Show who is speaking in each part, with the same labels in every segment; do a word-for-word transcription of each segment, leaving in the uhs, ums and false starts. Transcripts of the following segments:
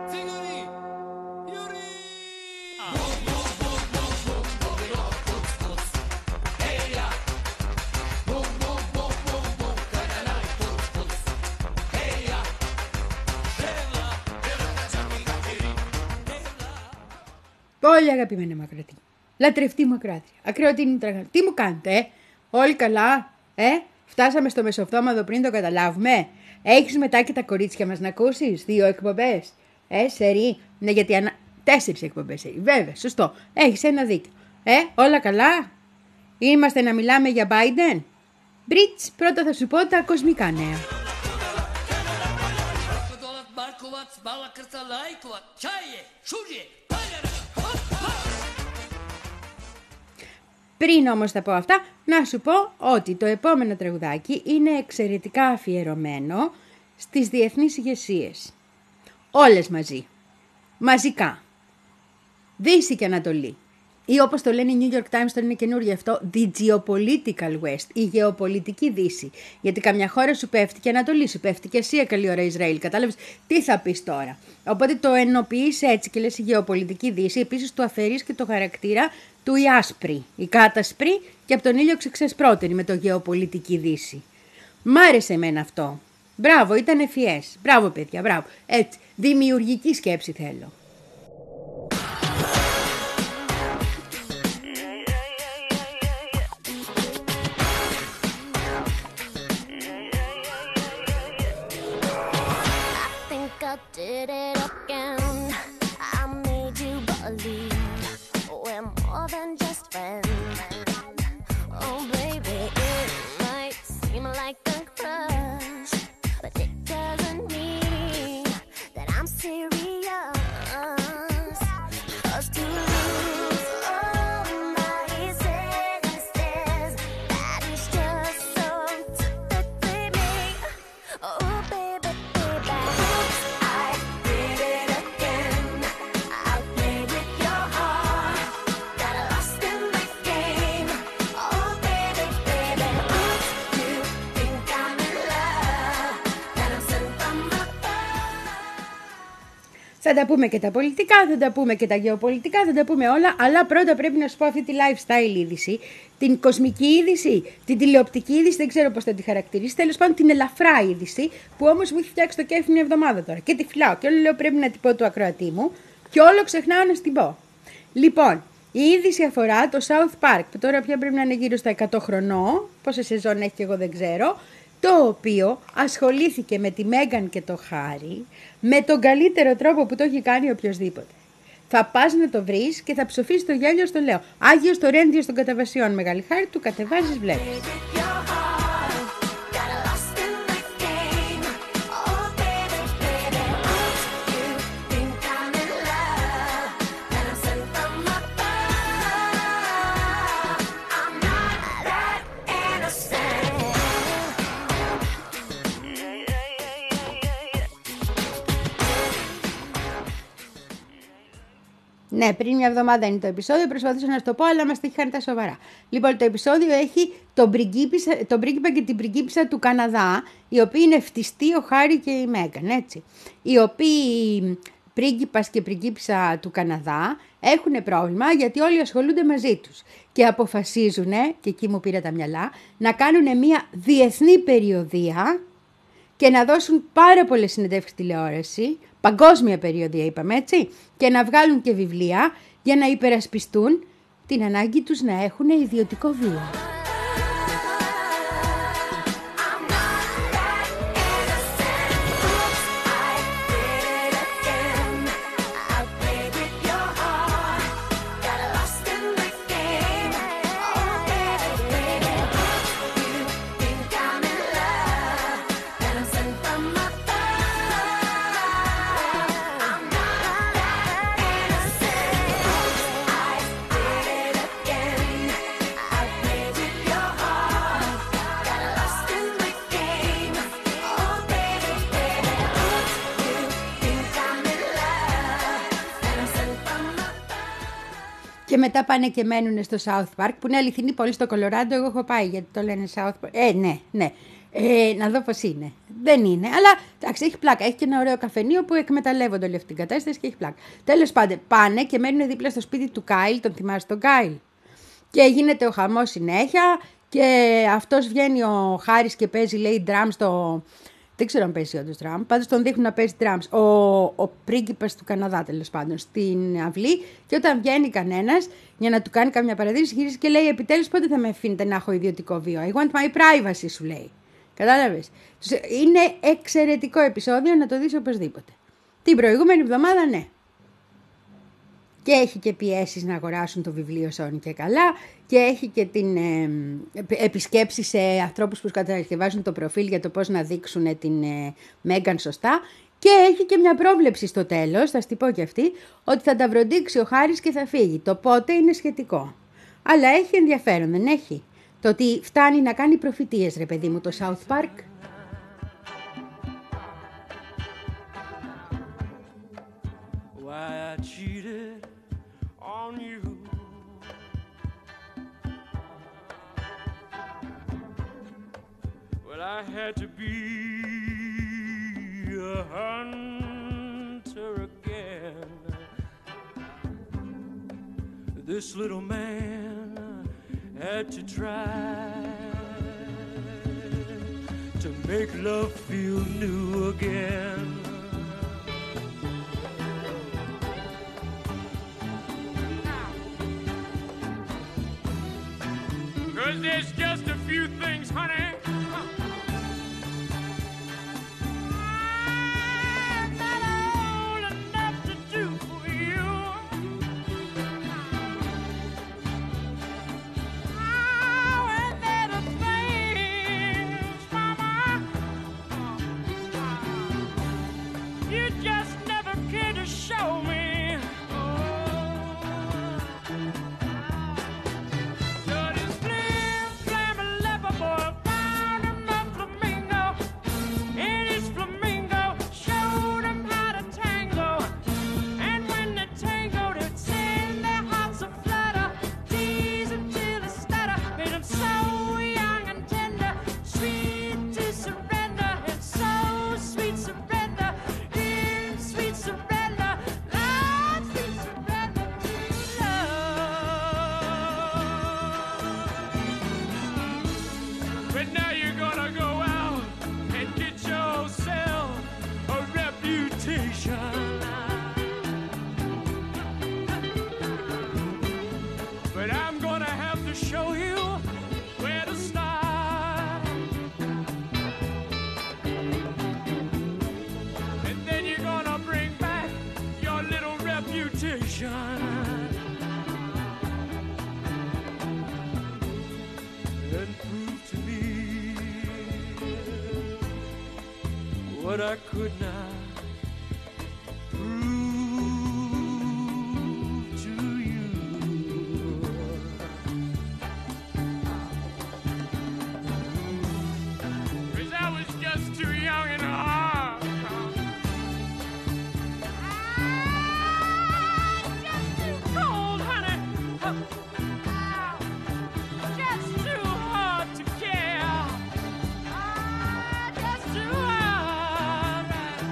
Speaker 1: Πολύ αγαπημένη Μακράτη. Λατρευτή μου ακράτρια. Ακροατίνη τραγανή. Τι μου κάνετε, ε? Όλοι καλά, ε? Φτάσαμε στο μεσοβδόμαδο πριν το καταλάβουμε. Έχεις μετά και τα κορίτσια μας να ακούσεις. Δύο εκπομπές. Ε, σερί. Ναι, γιατί ανα... τέσσερις εκπομπές σερί. Βέβαια, σωστό. Έχεις ένα δίκιο. Ε, όλα καλά. Είμαστε να μιλάμε για Biden. Μπριτς, πρώτα θα σου πω τα κοσμικά νέα. Πριν όμως τα πω αυτά, να σου πω ότι το επόμενο τραγουδάκι είναι εξαιρετικά αφιερωμένο στις διεθνείς ηγεσίες. Όλες μαζί. Μαζικά. Δύση και Ανατολή. Ή όπως το λένε οι New York Times, το είναι καινούργιο αυτό, the geopolitical West, η γεωπολιτική Δύση. Γιατί καμιά χώρα σου πέφτει και Ανατολή, σου πέφτει και Ασία καλή ώρα Ισραήλ. Κατάλαβες τι θα πεις τώρα. Οπότε το ενοποιείς έτσι και λες η γεωπολιτική Δύση, επίσης του αφαιρείς και το χαρακτήρα του η άσπρη, η κάτασπρη και από τον ήλιο ξεξεσπρότερη με το γεωπολιτική Δύση. Μ' άρεσε εμένα αυτό. Μπράβο, ήταν ευφυές. Μπράβο παιδιά, μπράβο. Έτσι, δημιουργική σκέψη θέλω.
Speaker 2: Did it again. I made you believe we're more than just friends. Oh baby, it might seem like a crush, but it doesn't mean that I'm serious. 'Cause to lose all my senses, that is just so typically me. Oh baby, baby.
Speaker 1: Θα τα πούμε και τα πολιτικά, θα τα πούμε και τα γεωπολιτικά, θα τα πούμε όλα, αλλά πρώτα πρέπει να σου πω αυτή τη lifestyle είδηση, την κοσμική είδηση, την τηλεοπτική είδηση, δεν ξέρω πώς θα τη χαρακτηρίσει, τέλος πάντων την ελαφρά είδηση, που όμως μου έχει φτιάξει το κέφι μια εβδομάδα τώρα και τη φυλάω και όλο λέω πρέπει να την πω του ακροατή μου και όλο ξεχνάω να την πω. Λοιπόν, η είδηση αφορά το South Park, που τώρα πια πρέπει να είναι γύρω στα εκατό χρονών, πόσα σεζόν έχει και εγώ δεν ξέρω, το οποίο ασχολήθηκε με τη Μέγαν και το Χάρι με τον καλύτερο τρόπο που το έχει κάνει οποιοσδήποτε. Θα πας να το βρεις και θα ψοφείς το γέλιο στο λέω. Άγιος το ρέντιος των καταβασιών, μεγάλη χάρη του, κατεβάζεις, βλέπεις. Ναι, πριν μια εβδομάδα είναι το επεισόδιο, προσπαθούσα να σου το πω, αλλά μας τα είχαν τα σοβαρά. Λοιπόν, το επεισόδιο έχει τον, τον πρίγκιπα και την πριγκίπισσα του Καναδά, οι οποίοι είναι φτιστοί, ο Χάρι και η Μέγαν, έτσι. Οι οποίοι πρίγκιπας και πριγκίπισσα του Καναδά έχουν πρόβλημα γιατί όλοι ασχολούνται μαζί τους και αποφασίζουν, και εκεί μου πήρα τα μυαλά, να κάνουν μια διεθνή περιοδεία και να δώσουν πάρα πολλές συνεντεύξεις τηλεόραση, παγκόσμια περιοδία είπαμε έτσι, και να βγάλουν και βιβλία για να υπερασπιστούν την ανάγκη τους να έχουν ιδιωτικό βίο. Και μετά πάνε και μένουν στο South Park, που είναι αληθινή πόλη στο Κολοράντο. Εγώ έχω πάει γιατί το λένε South Park. Ε, ναι, ναι. Ε, να δω πώς είναι. Δεν είναι, αλλά εντάξει, έχει πλάκα. Έχει και ένα ωραίο καφενείο που εκμεταλλεύονται όλη αυτή την κατάσταση και έχει πλάκα. Τέλος πάντων, πάνε και μένουν δίπλα στο σπίτι του Κάιλ. Τον θυμάσαι τον Κάιλ? Και γίνεται ο χαμός συνέχεια. Και αυτός βγαίνει ο Χάρης και παίζει, λέει, drum στο. Δεν ξέρω αν παίζει όντως drum. Πάντως τον δείχνουν να παίζει drums. Ο, ο πρίγκιπας του Καναδά, τέλος πάντων, στην αυλή. Και όταν βγαίνει κανένας για να του κάνει καμιά παρατήρηση, γυρίζει και λέει: επιτέλους, πότε θα με αφήνετε να έχω ιδιωτικό βίο? I want my privacy, σου λέει. Κατάλαβες. Είναι εξαιρετικό επεισόδιο, να το δεις οπωσδήποτε. Την προηγούμενη εβδομάδα, ναι. Και έχει και πιέσεις να αγοράσουν το βιβλίο Σόνι και καλά. Και έχει και την ε, επισκέψη σε ανθρώπους που κατασκευάζουν το προφίλ για το πώς να δείξουν την ε, Μέγκαν σωστά. Και έχει και μια πρόβλεψη στο τέλος, θα στη πω και αυτή, ότι θα τα βροντίξει ο Χάρης και θα φύγει. Το πότε είναι σχετικό. Αλλά έχει ενδιαφέρον, δεν έχει? Το ότι φτάνει να κάνει προφητείες, ρε παιδί μου, το South Park.
Speaker 3: Why I cheated on you. Well, I had to be a hunter again. This little man had to try to make love feel new again. 'Cause there's just a few things, honey, I'm not old enough to do for you. Oh, and there are things, mama, you just never care to show me. And prove to me what I could not prove to you. 'Cause I was just too young and hard. Just too cold, honey. Just too hard to care. Just too hard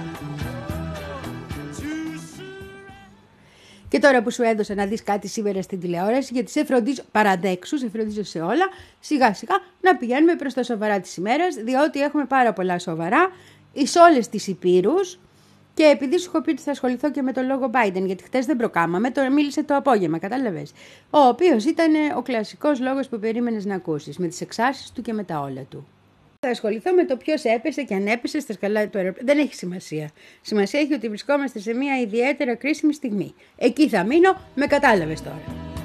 Speaker 3: to surrender.
Speaker 1: Και τώρα που σου έδωσα να δεις κάτι σήμερα στην τηλεόραση, γιατί σε φροντίζω, παραδέξου, σε φροντίζω σε όλα, σιγά σιγά να πηγαίνουμε προς τα σοβαρά της ημέρας, διότι έχουμε πάρα πολλά σοβαρά εις όλες τις υπήρους. Και επειδή σου έχω πει ότι θα ασχοληθώ και με τον λόγο Biden, γιατί χτες δεν προκάμαμε, τώρα μίλησε το απόγευμα, κατάλαβες. Ο οποίος ήταν ο κλασικός λόγος που περίμενες να ακούσεις, με τις εξάρσεις του και με τα όλα του. Θα ασχοληθώ με το ποιος έπεσε και αν έπεσε στα σκαλά του αεροπλάνου. Δεν έχει σημασία. Σημασία έχει ότι βρισκόμαστε σε μια ιδιαίτερα κρίσιμη στιγμή. Εκεί θα μείνω, με κατάλαβες τώρα.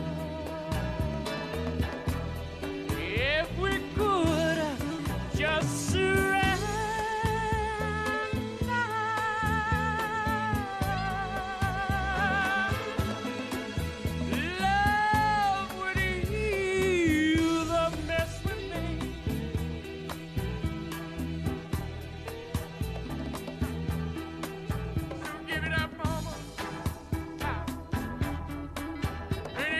Speaker 3: If we could just surrender, love would heal the mess we made. So give it up, mama. And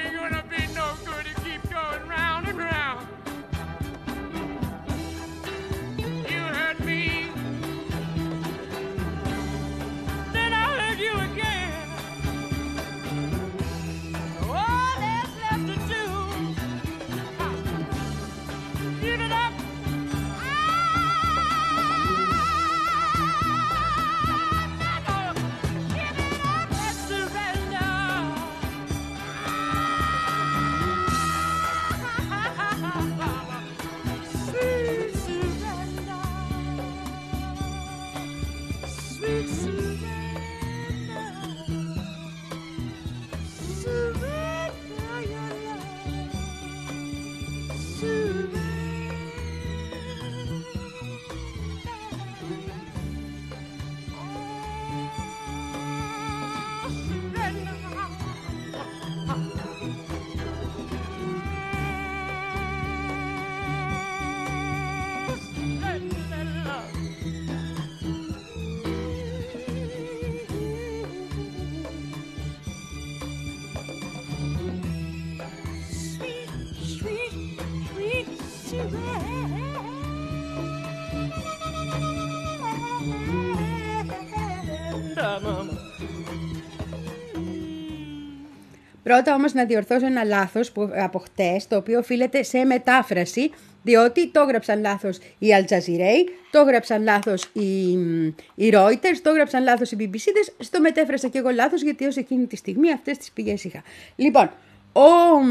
Speaker 1: Πρώτα όμως να διορθώσω ένα λάθος που, από χτες, το οποίο οφείλεται σε μετάφραση, διότι το έγραψαν λάθος οι Al Jazeera, το έγραψαν λάθος οι, οι Reuters, το έγραψαν λάθος οι μπι μπι σι-δες, στο μετέφρασα και εγώ λάθος, γιατί ως εκείνη τη στιγμή αυτές τις πηγές είχα. Λοιπόν, ο...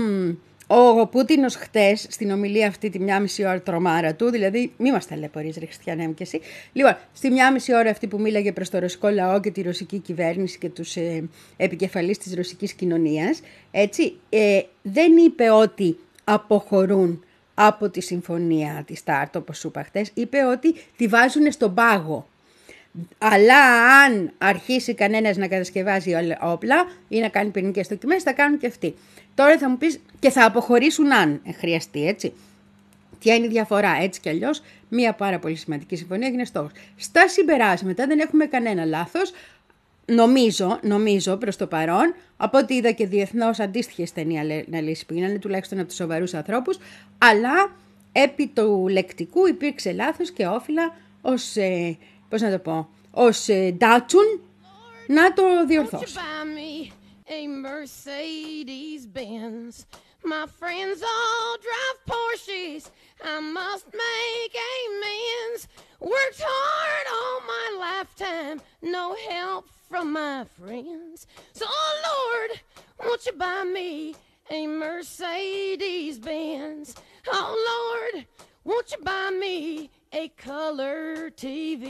Speaker 1: Ο Πούτινος χτες, στην ομιλία αυτή τη μια μισή ώρα τρομάρα του, δηλαδή μη μας ταλαιπωρείς ρε Χριστιανέ μου κι εσύ, λοιπόν, στη μια μισή ώρα αυτή που μίλαγε προς το ρωσικό λαό και τη ρωσική κυβέρνηση και τους ε, επικεφαλείς της ρωσικής κοινωνίας, έτσι, ε, δεν είπε ότι αποχωρούν από τη συμφωνία της ΣΤΑΡΤ, όπως σου είπα χτες, είπε ότι τη βάζουν στον πάγο. Αλλά αν αρχίσει κανένας να κατασκευάζει όπλα ή να κάνει πυρηνικές δοκιμές, θα κάνουν και αυτοί. Τώρα θα μου πεις και θα αποχωρήσουν αν χρειαστεί, έτσι. Ποια είναι η διαφορά, έτσι κι αλλιώς, μία πάρα πολύ σημαντική συμφωνία έγινε στόχος. Στα συμπεράσματα δεν έχουμε κανένα λάθος, νομίζω, νομίζω προς το παρόν, από ό,τι είδα και διεθνώς αντίστοιχες ταινίες αναλύσεις που γίνανε, τουλάχιστον από τους σοβαρούς ανθρώπους, αλλά επί του λεκτικού υπήρξε λάθος και όφιλα ως... Ε, πώς να το πω, ως ε, ντάτσουν να το διορθώσω.
Speaker 4: A Mercedes Benz. My friends all drive Porsches. I must make amends. Worked hard all my lifetime. No help from my friends. So, oh Lord, won't you buy me a Mercedes Benz? Oh Lord, won't you buy me a color T V?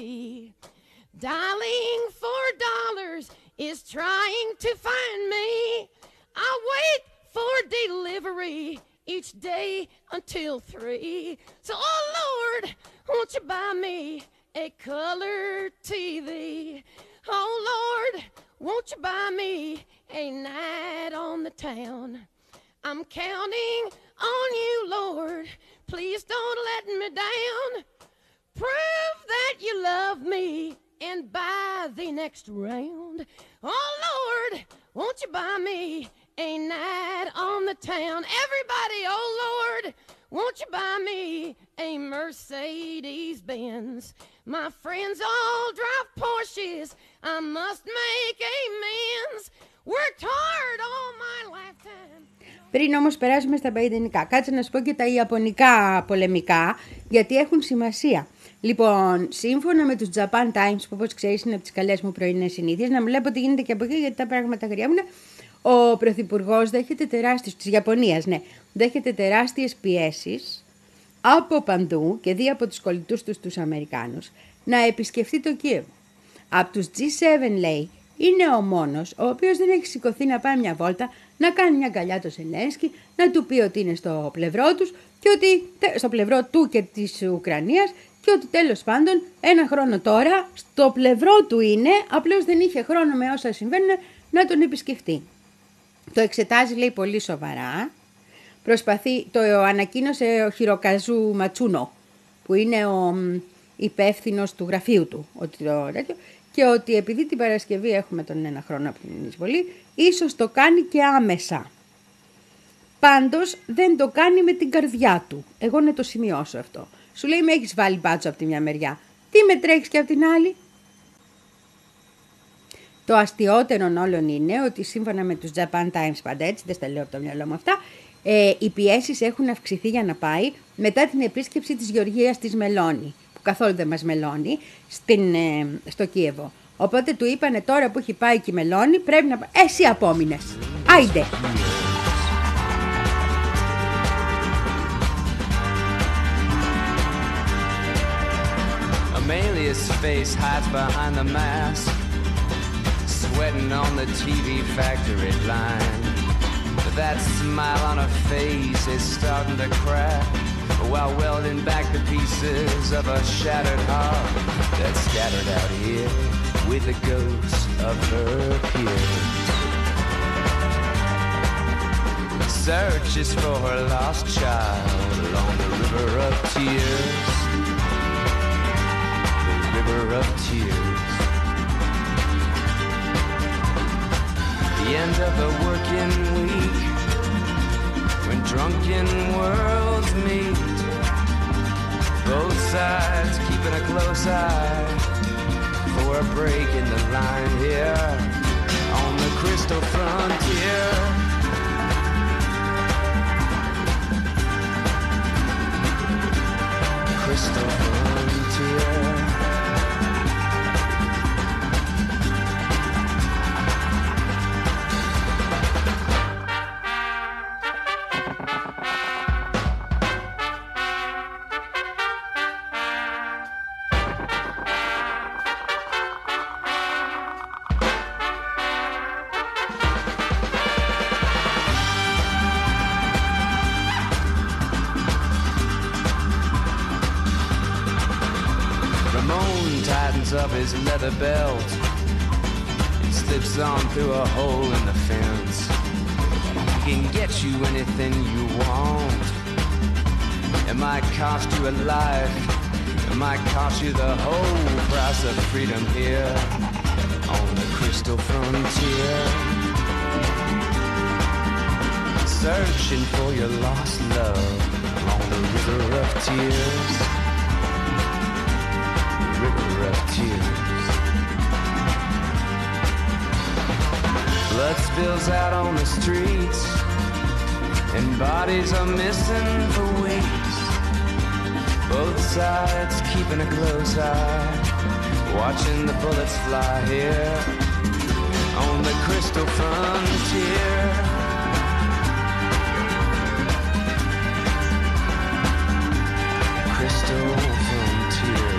Speaker 4: Dialing for dollars is trying to find me. I wait for delivery each day until three. So, oh Lord, won't you buy me a color T V? Oh Lord, won't you buy me a night on the town? I'm counting on you, Lord. Please don't let me down. Prove that you love me and buy the next round. Oh Lord, won't you buy me a night on the town? Everybody, oh Lord, won't you buy me a Mercedes Benz? My friends all drive Porsches. I must make amends. Worked hard all my lifetime.
Speaker 1: Πριν όμως περάσουμε στα παϊντενικά, κάτσε να σου πω και τα ιαπωνικά πολεμικά, γιατί έχουν σημασία. Λοιπόν, σύμφωνα με τους Japan Times, που όπως ξέρεις είναι από τις καλές μου πρωινές συνήθειες, να βλέπω τι γίνεται και από εκεί, γιατί τα πράγματα γριάμουν, ο Πρωθυπουργός δέχεται τεράστιες, της Ιαπωνίας, ναι, δέχεται τεράστιες πιέσεις από παντού και δει από τους κολλητούς τους τους Αμερικάνους να επισκεφτεί το Κίεβο. Από τους τζι σέβεν λέει, είναι ο μόνος ο οποίος δεν έχει σηκωθεί να πάει μια βόλτα, να κάνει μια αγκαλιά το Ζελένσκι, να του πει ότι είναι στο πλευρό τους και ότι στο πλευρό του και της Ουκρανίας και ότι τέλος πάντων ένα χρόνο τώρα στο πλευρό του είναι, απλώς δεν είχε χρόνο με όσα συμβαίνουν να τον επισκεφτεί. Το εξετάζει, λέει, πολύ σοβαρά. Προσπαθεί, το ανακοίνωσε ο Χιροκαζού Ματσούνο, που είναι ο υπεύθυνος του γραφείου του, ότι το τέτοιο, και ότι επειδή την Παρασκευή έχουμε τον ένα χρόνο από την εισβολή, ίσως το κάνει και άμεσα. Πάντως δεν το κάνει με την καρδιά του. Εγώ να το σημειώσω αυτό. Σου λέει, με έχεις βάλει μπάτσο από τη μια μεριά. Τι με τρέχεις και από την άλλη? Το αστιότερο όλων είναι ότι σύμφωνα με τους Japan Times, πάντα έτσι, δεν στα λέω από το μυαλό μου αυτά, ε, οι πιέσεις έχουν αυξηθεί για να πάει μετά την επίσκεψη της Γεωργίας της Μελώνη, που καθόλου δεν μας μελώνει, στην, ε, στο Κίεβο. Οπότε του είπανε, τώρα που έχει πάει και η Μελώνη, πρέπει να πάει. Εσύ απόμεινες. Άιντε.
Speaker 5: Amelia's face hides behind the mask, sweating on the T V factory line. That smile on her face is starting to crack, while welding back the pieces of a shattered heart that's scattered out here with the ghosts of her peers. Searches for her lost child along the river of tears. River of tears. The end of the working week, when drunken worlds meet, both sides keeping a close eye for a break in the line here on the crystal frontier. Crystal frontier. Up his leather belt, it slips on through a hole in the fence. He can get you anything you want. It might cost you a life, it might cost you the whole price of freedom here on the crystal frontier. Searching for your lost love along the river of tears. River of tears. Blood spills out on the streets, and bodies are missing for weeks. Both sides keeping a close eye, watching the bullets fly here on the crystal frontier. Crystal frontier.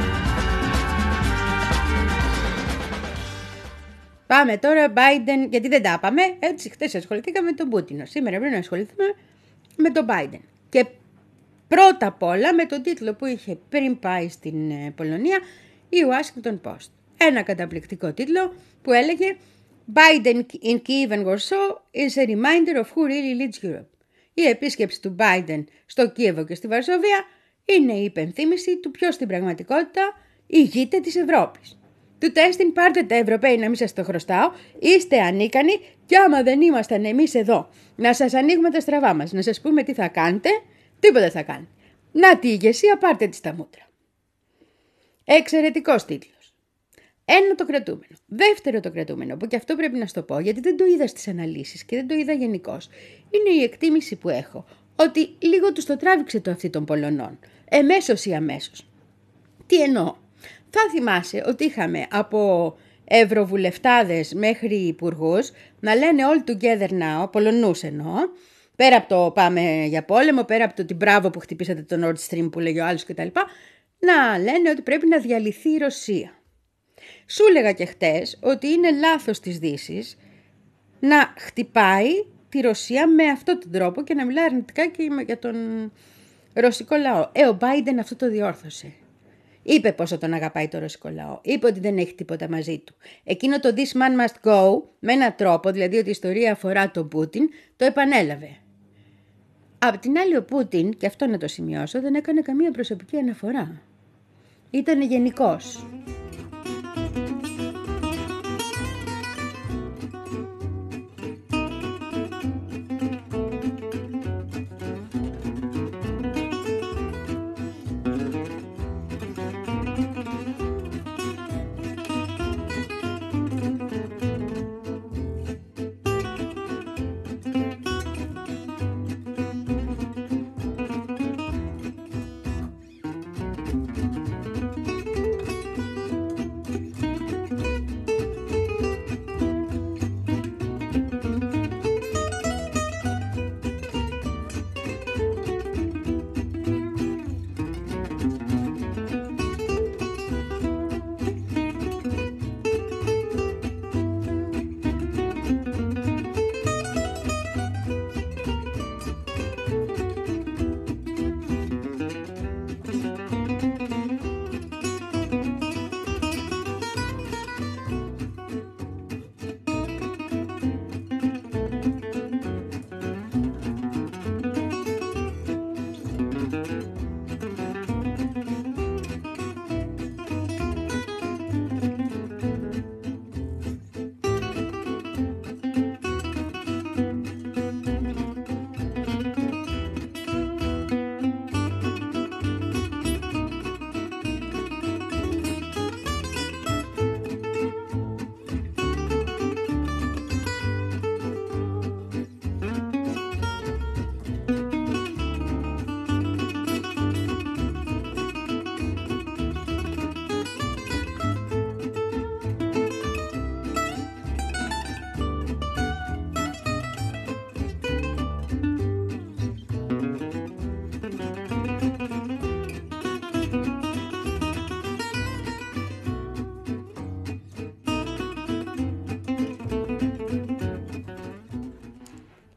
Speaker 1: Πάμε τώρα Biden, γιατί δεν τα είπαμε. Έτσι, χτες ασχοληθήκαμε με τον Πούτιν. Σήμερα πρέπει να ασχοληθούμε με τον Biden. Και πρώτα απ' όλα με τον τίτλο που είχε πριν πάει στην Πολωνία η Washington Post. Ένα καταπληκτικό τίτλο που έλεγε Biden in Kyiv and Warsaw is a reminder of who really leads Europe. Η επίσκεψη του Biden στο Κίεβο και στη Βαρσοβία είναι η υπενθύμηση του ποιος στην πραγματικότητα ηγείται της Ευρώπης. Του τέστην πάρτε τα Ευρωπαίοι να μην σας το χρωστάω, είστε ανίκανοι και άμα δεν ήμασταν εμείς εδώ να σας ανοίγουμε τα στραβά μας, να σας πούμε τι θα κάνετε, τίποτα δεν θα κάνετε. Να τη ηγεσία πάρτε τη στα μούτρα. Εξαιρετικός τίτλος. Ένα το κρατούμενο. Δεύτερο το κρατούμενο, που και αυτό πρέπει να στο πω γιατί δεν το είδα στις αναλύσεις και δεν το είδα γενικώς. Είναι η εκτίμηση που έχω ότι λίγο τους το τράβηξε το αυτή των Πολωνών. Εμέσως ή αμέσως. Τι εννοώ. Θα θυμάσαι ότι είχαμε από ευρωβουλευτάδες μέχρι υπουργούς να λένε all together now, Πολωνούς εννοώ, πέρα από το πάμε για πόλεμο, πέρα από το ότι μπράβο που χτυπήσατε το Nord Stream που λέγει ο άλλος κτλ. Να λένε ότι πρέπει να διαλυθεί η Ρωσία. Σου έλεγα και χτες ότι είναι λάθος της Δύσης να χτυπάει τη Ρωσία με αυτόν τον τρόπο και να μιλάει αρνητικά και για τον ρωσικό λαό. Ε, ο Biden αυτό το διόρθωσε. Είπε πόσο τον αγαπάει το ρωσικό λαό. Είπε ότι δεν έχει τίποτα μαζί του. Εκείνο το this man must go, με έναν τρόπο, δηλαδή ότι η ιστορία αφορά τον Πούτιν, το επανέλαβε. Απ' την άλλη ο Πούτιν, και αυτό να το σημειώσω, δεν έκανε καμία προσωπική αναφορά. Ήτανε γενικός.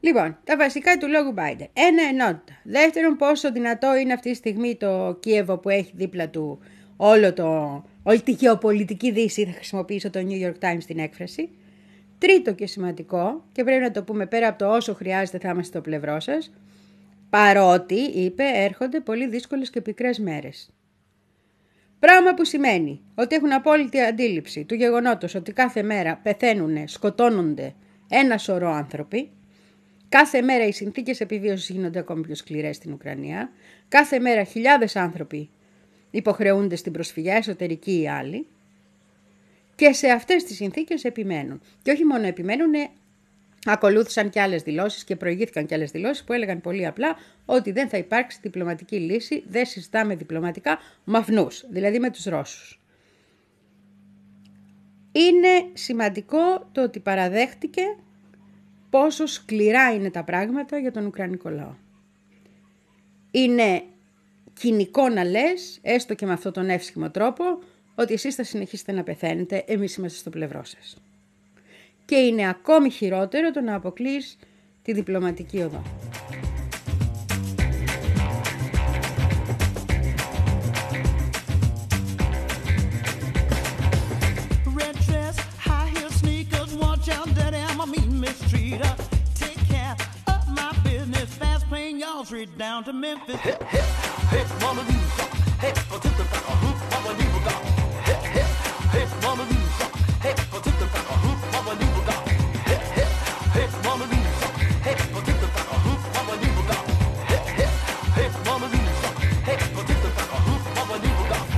Speaker 1: Λοιπόν, τα βασικά του λόγου Biden. Ένα, ενότητα. Δεύτερον, πόσο δυνατό είναι αυτή τη στιγμή το Κίεβο που έχει δίπλα του όλο το, όλη τη γεωπολιτική δύση, θα χρησιμοποιήσω το New York Times την έκφραση. Τρίτο και σημαντικό, και πρέπει να το πούμε πέρα από το όσο χρειάζεται θα είμαστε στο πλευρό σας, παρότι, είπε, έρχονται πολύ δύσκολες και πικρές μέρες. Πράγμα που σημαίνει ότι έχουν απόλυτη αντίληψη του γεγονότος ότι κάθε μέρα πεθαίνουν, σκοτώνονται ένα σωρό άνθρωποι. Κάθε μέρα οι συνθήκες επιβίωσης γίνονται ακόμη πιο σκληρές στην Ουκρανία. Κάθε μέρα χιλιάδες άνθρωποι υποχρεούνται στην προσφυγιά, εσωτερική ή άλλη. Και σε αυτές τις συνθήκες επιμένουν. Και όχι μόνο επιμένουν, ακολούθησαν και άλλες δηλώσεις και προηγήθηκαν και άλλες δηλώσεις που έλεγαν πολύ απλά ότι δεν θα υπάρξει διπλωματική λύση, δεν συζητάμε διπλωματικά με αυτούς, δηλαδή με τους Ρώσους. Είναι σημαντικό το ότι παραδέχτηκε πόσο σκληρά είναι τα πράγματα για τον Ουκρανικό λαό. Είναι κοινικό να λες, έστω και με αυτόν τον εύσχυμο τρόπο, ότι εσείς θα συνεχίσετε να πεθαίνετε, εμείς είμαστε στο πλευρό σας. Και είναι ακόμη χειρότερο το να αποκλείς τη διπλωματική οδό.
Speaker 6: Straight down to Memphis. Hey, hey, hey, mama, hey, for to the back, uh, mama, leave a dog. Hey, hey, hey, mama, hey, for to the back, uh, mama, leave a dog. Hey, hey, hey, mama, hey, for to the back, uh, mama, leave a dog. Hey, hey, hey, mama, hey, for to the back, uh, mama, leave a dog.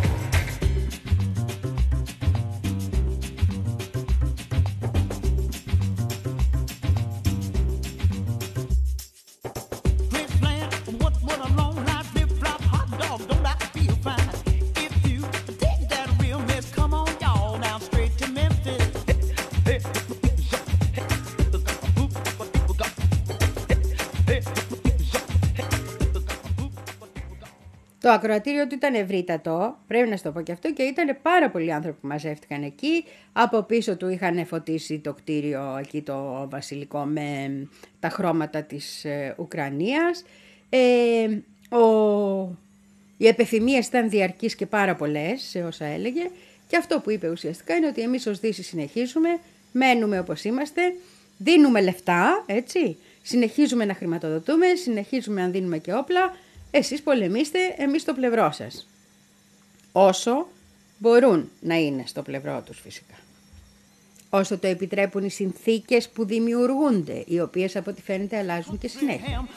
Speaker 1: Το ακροατήριο του ήταν ευρύτατο, πρέπει να σου το πω και αυτό, και ήταν πάρα πολλοί άνθρωποι που μαζεύτηκαν εκεί. Από πίσω του είχαν φωτίσει το κτίριο εκεί το βασιλικό με τα χρώματα της ε, Ουκρανίας. Ε, ο... Οι επιθυμίες ήταν διαρκείς και πάρα πολλές σε όσα έλεγε, και αυτό που είπε ουσιαστικά είναι ότι εμείς ως Δύση συνεχίζουμε, μένουμε όπως είμαστε, δίνουμε λεφτά, έτσι, συνεχίζουμε να χρηματοδοτούμε, συνεχίζουμε να δίνουμε και όπλα. Εσείς πολεμήστε, εμείς στο πλευρό σας. Όσο μπορούν να είναι στο πλευρό τους φυσικά. Όσο το επιτρέπουν οι συνθήκες που δημιουργούνται, οι οποίες από ό,τι φαίνεται αλλάζουν και συνέχεια.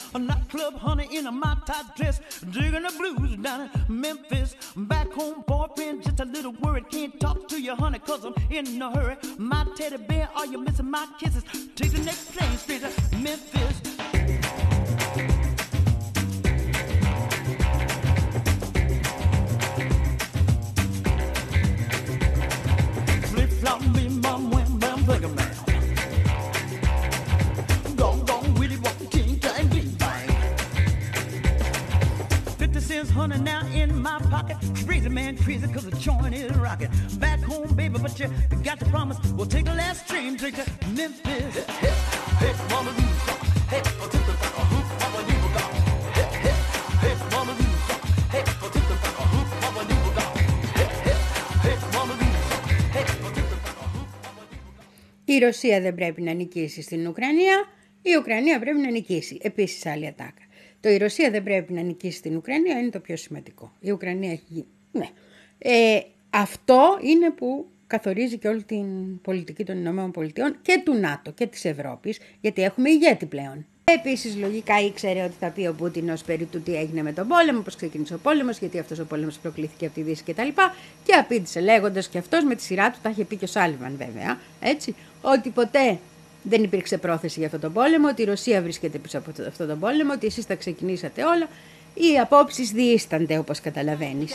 Speaker 6: Honey now in my pocket, crazy man crazy cause the joint is rocking. Back home baby but you got to promise, we'll take the last train take to Memphis. Hey, hey, mama, hey, for to the back, uh, mama, leave a dog. Hey, hey, hey, mama, hey, for to the back, uh, mama, leave a dog. Hey, hey, hey, mama, hey, for to the back, uh, mama, leave a dog.
Speaker 1: Η Ρωσία δεν πρέπει να νικήσει στην Ουκρανία, η Ουκρανία πρέπει να νικήσει. Επίσης άλλη ατάκα. Το η Ρωσία δεν πρέπει να νικήσει στην Ουκρανία είναι το πιο σημαντικό. Η Ουκρανία έχει... Ναι. Ε, αυτό είναι που καθορίζει και όλη την πολιτική των Ηνωμένων Πολιτειών και του ΝΑΤΟ και της Ευρώπης, γιατί έχουμε ηγέτη πλέον. Επίσης, λογικά ήξερε ότι θα πει ο Πούτιν ως περί του τι έγινε με τον πόλεμο, πώς ξεκίνησε ο πόλεμος, γιατί αυτός ο πόλεμος προκλήθηκε από τη Δύση κτλ. Και, και απήντησε λέγοντας και αυτός με τη σειρά του, τα είχε πει και ο Σάλιβαν βέβαια, έτσι, ότι ποτέ δεν υπήρξε πρόθεση για αυτόν τον πόλεμο, ότι η Ρωσία βρίσκεται πίσω από αυτόν τον πόλεμο, ότι εσείς τα ξεκινήσατε όλα. Οι απόψεις διήστανται όπως καταλαβαίνεις.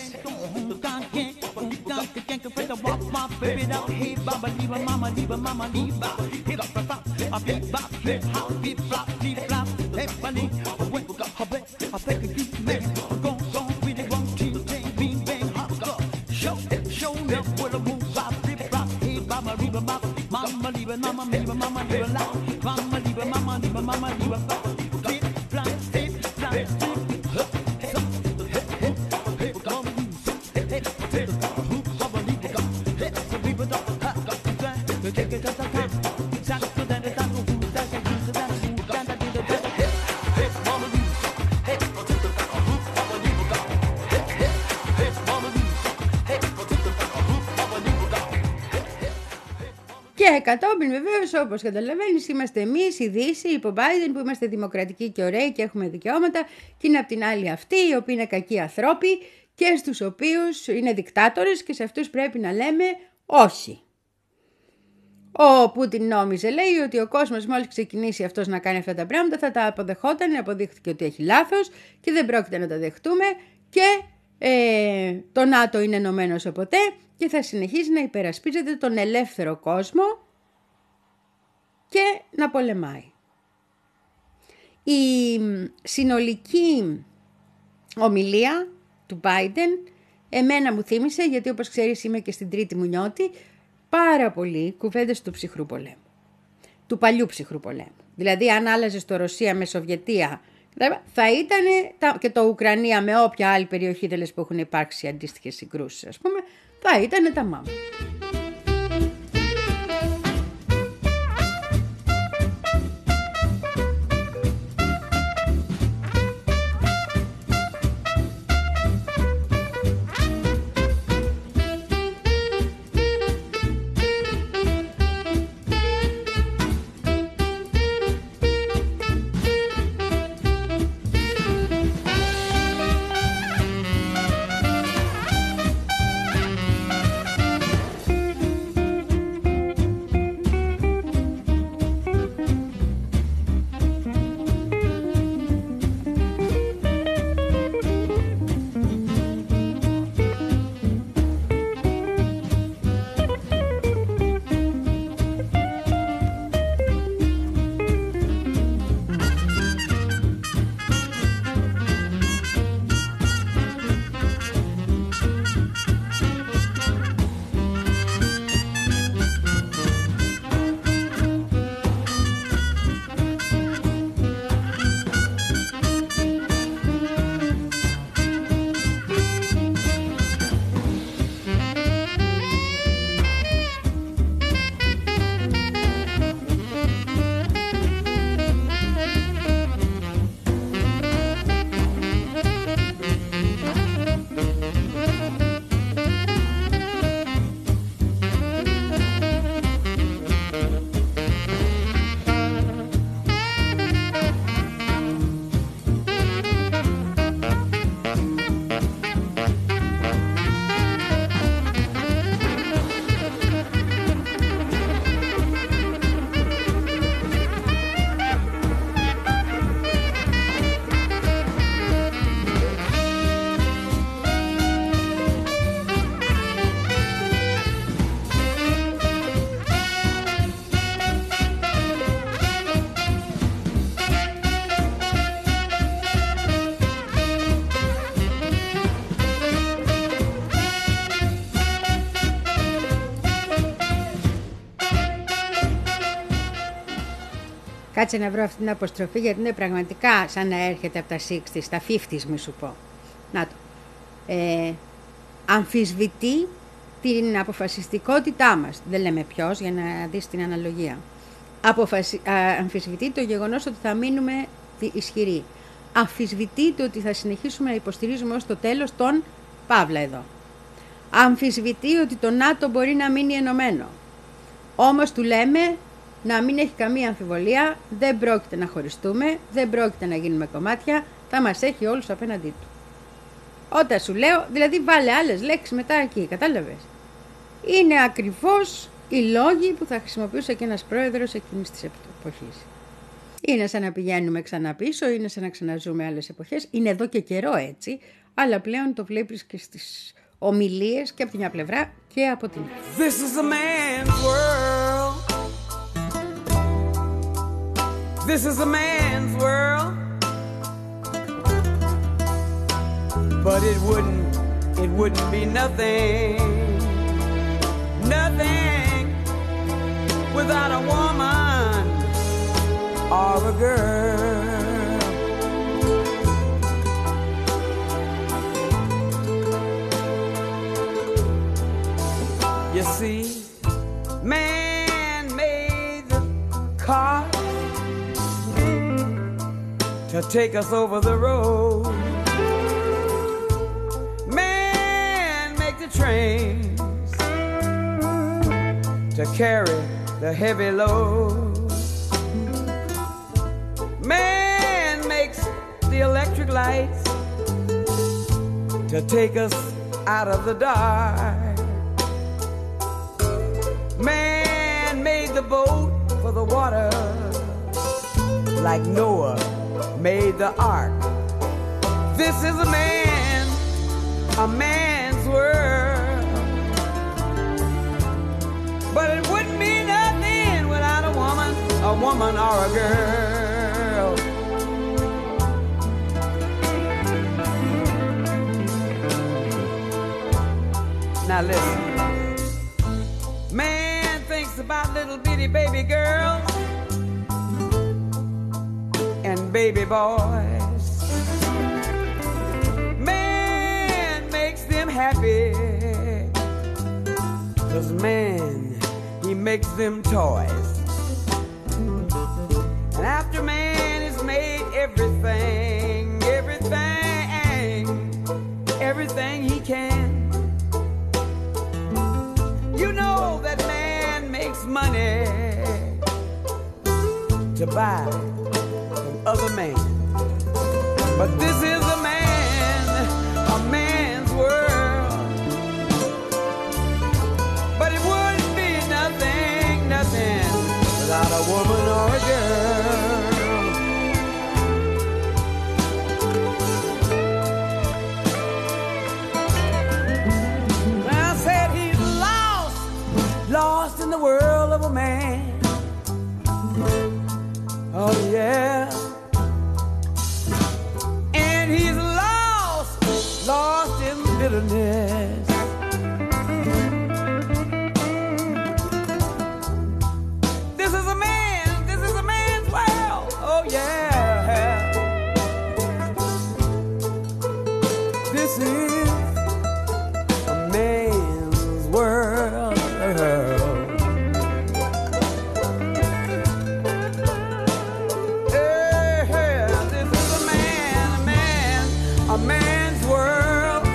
Speaker 6: mama, lieber Mama, lieber La, Mama, lieber Mama, lieber Mama, lieber La, Hip, Plan, Hip, Plan, Hip,
Speaker 1: Και κατόπιν βεβαίως, όπως καταλαβαίνεις, είμαστε εμείς η Δύση, υπό Biden, που είμαστε δημοκρατικοί και ωραίοι και έχουμε δικαιώματα, και είναι απ' την άλλη αυτοί οι οποίοι είναι κακοί ανθρώποι και στους οποίους είναι δικτάτορες και σε αυτούς πρέπει να λέμε όχι. Ο Πούτιν νόμιζε, λέει, ότι ο κόσμος μόλις ξεκινήσει αυτός να κάνει αυτά τα πράγματα θα τα αποδεχόταν, αποδείχθηκε ότι έχει λάθος και δεν πρόκειται να τα δεχτούμε και ε, το ΝΑΤΟ είναι ενωμένο όσο ποτέ και θα συνεχίσει να υπερασπίζεται τον ελεύθερο κόσμο και να πολεμάει. Η συνολική ομιλία του Biden εμένα μου θύμισε, γιατί όπως ξέρεις είμαι και στην τρίτη μου νιώτη, πάρα πολύ κουβέντες του ψυχρού πολέμου. Του παλιού ψυχρού πολέμου. Δηλαδή αν άλλαζε το Ρωσία με Σοβιετία, θα ήταν και το Ουκρανία με όποια άλλη περιοχή τέλος που έχουν υπάρξει αντίστοιχες συγκρούσεις, ας πούμε, θα ήταν τα μάμα. Κάτσε να βρω αυτή την αποστροφή, γιατί είναι πραγματικά σαν να έρχεται από τα εξήντα, τα πενήντα μη σου πω. Να το. Ε, αμφισβητεί την αποφασιστικότητά μας. Δεν λέμε ποιος, για να δεις την αναλογία. Αποφασι... Α, αμφισβητεί το γεγονός ότι θα μείνουμε ισχυροί. Αμφισβητεί το ότι θα συνεχίσουμε να υποστηρίζουμε ως το τέλος τον Παύλα εδώ. Αμφισβητεί ότι το ΝΑΤΟ μπορεί να μείνει ενωμένο. Όμως του λέμε να μην έχει καμία αμφιβολία, δεν πρόκειται να χωριστούμε, δεν πρόκειται να γίνουμε κομμάτια, θα μας έχει όλους απέναντί του. Όταν σου λέω, δηλαδή βάλε άλλες λέξεις μετά εκεί, κατάλαβες. Είναι ακριβώς οι λόγοι που θα χρησιμοποιούσε και ένας πρόεδρος εκείνης της εποχής. Είναι σαν να πηγαίνουμε ξανά πίσω, είναι σαν να ξαναζούμε άλλες εποχές, είναι εδώ και καιρό έτσι, αλλά πλέον το βλέπεις και στις ομιλίες και από την μια πλευρά και από την άλλη.
Speaker 7: This is a man's world. This is a man's world. But it wouldn't, it wouldn't be nothing, nothing without a woman or a girl. You see, man made the car to take us over the road. Man make the trains to carry the heavy load. Man makes the electric lights to take us out of the dark. Man made the boat for the water, like Noah made the ark. This is a man, a man's world. But it wouldn't be nothing without a woman, a woman or a girl. Now listen. Man thinks about little bitty baby girls and baby boys. Man makes them happy, 'cause man, he makes them toys. And after man has made everything, everything, everything he can, you know that man makes money to buy from other men. But this is a man, a man's world. But it wouldn't be nothing, nothing without a woman or a girl. I said he's lost, lost in the world of a man. Oh yeah. And he's lost, lost in bitterness. This is a man, this is a man's world. Oh yeah. This is a man's world. A man's world.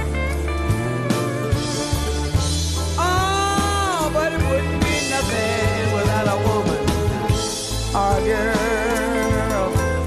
Speaker 7: Oh, but it wouldn't be nothing without a woman or a girl.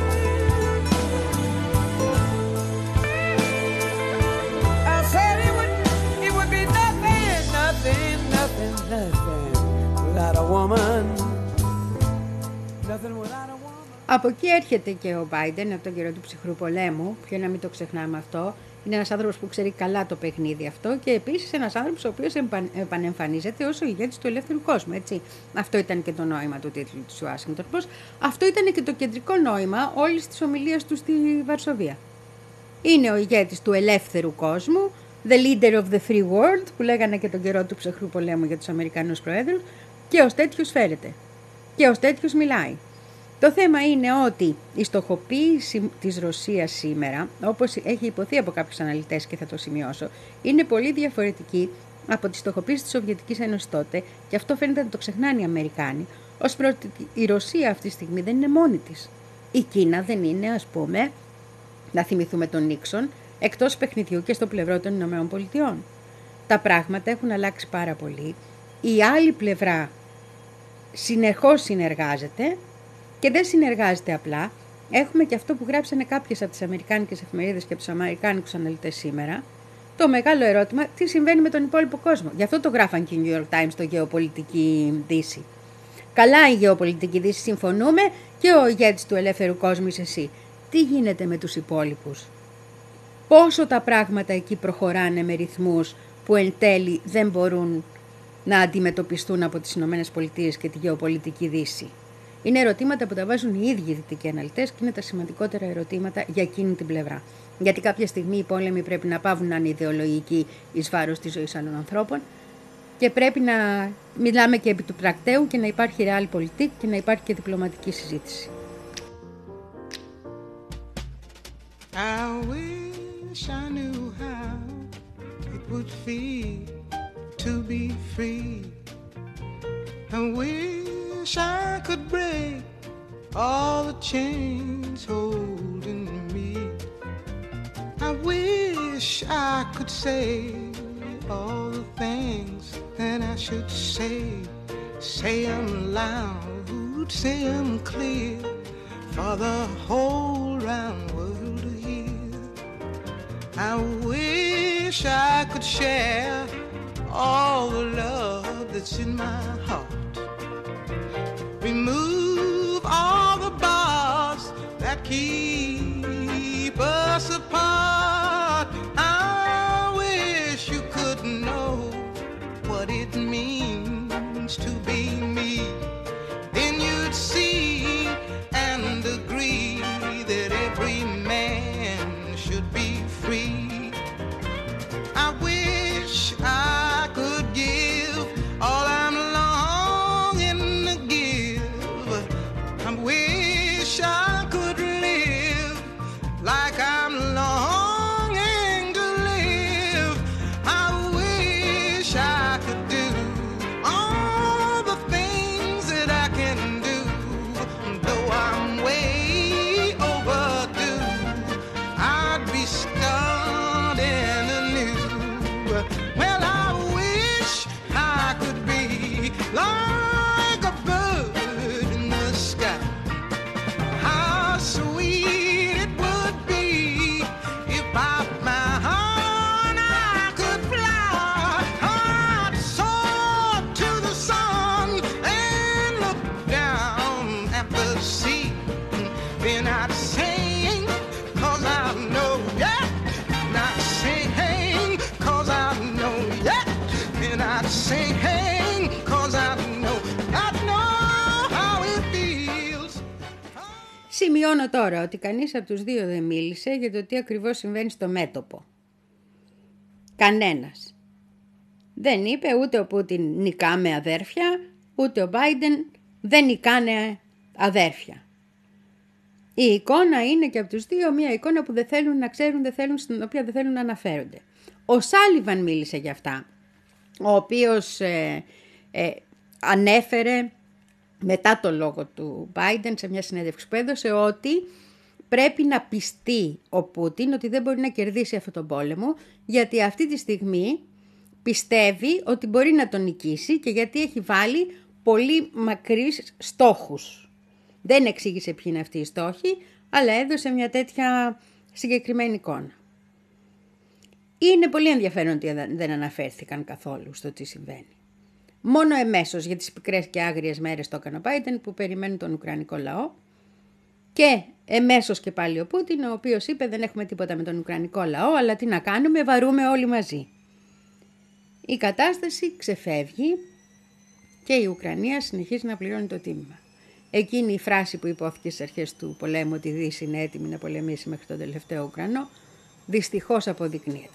Speaker 7: I said it would, it would be nothing, nothing, nothing, nothing without a woman. Nothing without a woman.
Speaker 1: Από εκεί έρχεται και ο Biden, από τον καιρό του ψυχρού πολέμου, ποιο να μην το ξεχνάμε αυτό. Είναι ένας άνθρωπος που ξέρει καλά το παιχνίδι αυτό και επίσης ένας άνθρωπος ο οποίος επανεμφανίζεται ως ο ηγέτης του ελεύθερου κόσμου. Έτσι. Αυτό ήταν και το νόημα του τίτλου της Washington Post. Αυτό ήταν και το κεντρικό νόημα όλης της ομιλίας του στη Βαρσοβία. Είναι ο ηγέτης του ελεύθερου κόσμου, the leader of the free world, που λέγανε και τον καιρό του ψυχρού πολέμου για τους Αμερικανούς προέδρους, και ως τέτοιος φέρεται. Και ως τέτοιος μιλάει. Το θέμα είναι ότι η στοχοποίηση της Ρωσίας σήμερα, όπως έχει υποθεί από κάποιους αναλυτές και θα το σημειώσω, είναι πολύ διαφορετική από τη στοχοποίηση της Σοβιετικής Ένωσης τότε, και αυτό φαίνεται να το ξεχνάνε οι Αμερικάνοι, ως προς ότι η Ρωσία αυτή τη στιγμή δεν είναι μόνη της. Η Κίνα δεν είναι, ας πούμε, να θυμηθούμε τον Νίξον, εκτός παιχνιδιού και στο πλευρό των Ηνωμένων Πολιτειών. Τα πράγματα έχουν αλλάξει πάρα πολύ. Η άλλη πλευρά συνεχώς συνεργάζεται. Και δεν συνεργάζεται απλά. Έχουμε και αυτό που γράψανε κάποιες από τις αμερικάνικες εφημερίδες και από τους αμερικάνικους αναλυτές σήμερα. Το μεγάλο ερώτημα, τι συμβαίνει με τον υπόλοιπο κόσμο. Γι' αυτό το γράφαν και οι New York Times στο γεωπολιτική δύση. Καλά η γεωπολιτική δύση, συμφωνούμε, και ο ηγέτης του ελεύθερου κόσμου είσαι εσύ. Τι γίνεται με τους υπόλοιπους. Πόσο τα πράγματα εκεί προχωράνε με ρυθμούς που εν τέλει δεν μπορούν να αντιμετωπιστούν από τις Ηνωμένες Πολιτείες και τη γεωπολιτική δύση. Είναι ερωτήματα που τα βάζουν οι ίδιοι δυτικοί αναλυτές και είναι τα σημαντικότερα ερωτήματα για εκείνη την πλευρά. Γιατί κάποια στιγμή οι πόλεμοι πρέπει να πάβουν να είναι ιδεολογικοί εις βάρος της ζωής άλλων ανθρώπων Και πρέπει να μιλάμε και επί του πρακτέου και να υπάρχει realpolitik και να υπάρχει και διπλωματική συζήτηση.
Speaker 8: I wish I knew how it would feel to be free. I wish I could break all the chains holding me. I wish I could say all the things that I should say. Say them loud, say them clear, for the whole round world to hear. I wish I could share all the love that's in my heart. Remove all the bars that keep us apart. I wish you could know what it means to be me. Then you'd see and agree that every man should be free. I wish I could give all I'm longing to give. I wish I could live like I'm longing to live. I wish I could do all the things that I can do, though I'm way overdue. I'd be starting anew. Well, I wish I could be like a bird in the sky. How sweet it would be if by my heart I could fly. I'd soar to the sun and look down at the sea. Then I'd sing, 'cause I know, yeah. And I'd sing, 'cause I know, yeah. And I'd sing, 'cause I know, I know how it feels.
Speaker 1: Σημειώνω τώρα ότι κανείς από τους δύο δεν μίλησε για το τι ακριβώς συμβαίνει στο μέτωπο. Κανένας. Δεν είπε ούτε ο Πούτιν νικάμε αδέρφια, ούτε ο Μπάιντεν δεν νικάνε αδέρφια. Η εικόνα είναι και από τους δύο μια εικόνα που δεν θέλουν να ξέρουν, δεν θέλουν, στην οποία δεν θέλουν να αναφέρονται. Ο Σάλιβαν μίλησε για αυτά, ο οποίος ε, ε, ανέφερε μετά το λόγο του Biden σε μια συνέντευξη που έδωσε ότι πρέπει να πιστεί ο Πούτιν ότι δεν μπορεί να κερδίσει αυτόν τον πόλεμο, γιατί αυτή τη στιγμή πιστεύει ότι μπορεί να τον νικήσει και γιατί έχει βάλει πολύ μακρύς στόχους. Δεν εξήγησε ποιοι είναι αυτοί οι στόχοι, αλλά έδωσε μια τέτοια συγκεκριμένη εικόνα. Είναι πολύ ενδιαφέρον ότι δεν αναφέρθηκαν καθόλου στο τι συμβαίνει. Μόνο εμέσως για τις πικρές και άγριες μέρες το έκανε ο Biden που περιμένουν τον Ουκρανικό λαό και εμέσως και πάλι ο Πούτιν, ο οποίος είπε δεν έχουμε τίποτα με τον Ουκρανικό λαό, αλλά τι να κάνουμε, βαρούμε όλοι μαζί. Η κατάσταση ξεφεύγει και η Ουκρανία συνεχίζει να πληρώνει το τίμημα. Εκείνη η φράση που υπόθηκε στις αρχές του πολέμου ότι η Δύση είναι έτοιμη να πολεμήσει μέχρι τον τελευταίο Ουκρανό, δυστυχώς αποδεικνύεται.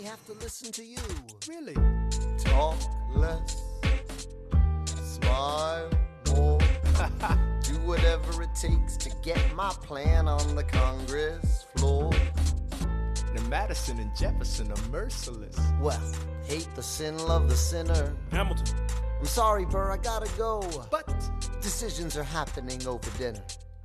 Speaker 9: Smile more. Do whatever it takes to get my plan on the Congress floor.
Speaker 10: Now Madison and Jefferson are merciless.
Speaker 9: Well, hate the sin, love the sinner.
Speaker 10: Hamilton.
Speaker 9: I'm sorry, Burr, I gotta go.
Speaker 10: But
Speaker 9: decisions are happening over dinner.